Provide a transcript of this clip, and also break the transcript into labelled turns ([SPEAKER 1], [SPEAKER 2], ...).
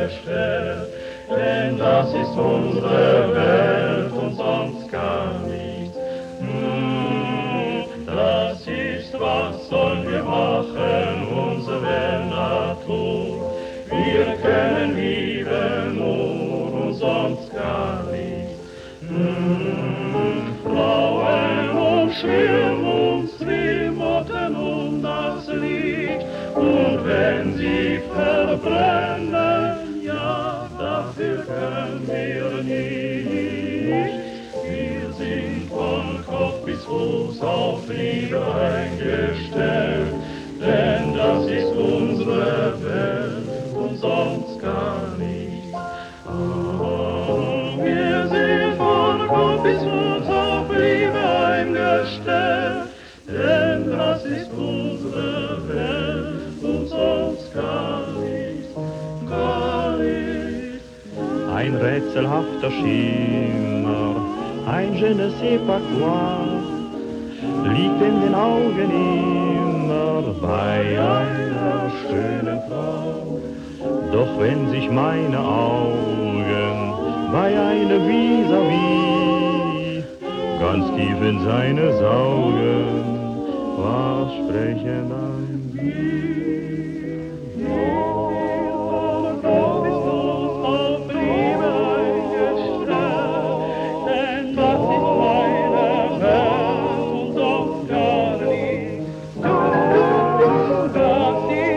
[SPEAKER 1] eingestellt, denn das ist unsere Welt und sonst gar nichts. Das ist, was sollen wir machen, unsere Natur. Wir können lieben nur und sonst gar nichts. Frauen umschwirren uns wie Motten um das Licht, und wenn sie verbrennen, ja, dafür können wir nicht. Wir sind von Kopf bis Fuß auf Liebe eingestellt, denn das ist unsere Welt und sonst gar nichts. Wir sind von Kopf bis Fuß auf Liebe eingestellt, denn das ist unsere Welt und sonst gar nichts, gar nichts.
[SPEAKER 2] Ein rätselhafter Schimmer, ein je ne sais pas quoi, liegt in den Augen immer bei einer schönen Frau. Doch wenn sich meine Augen bei einer vis-à-vis ganz tief in seine saugen, was sprechen ein wir?
[SPEAKER 1] Das ist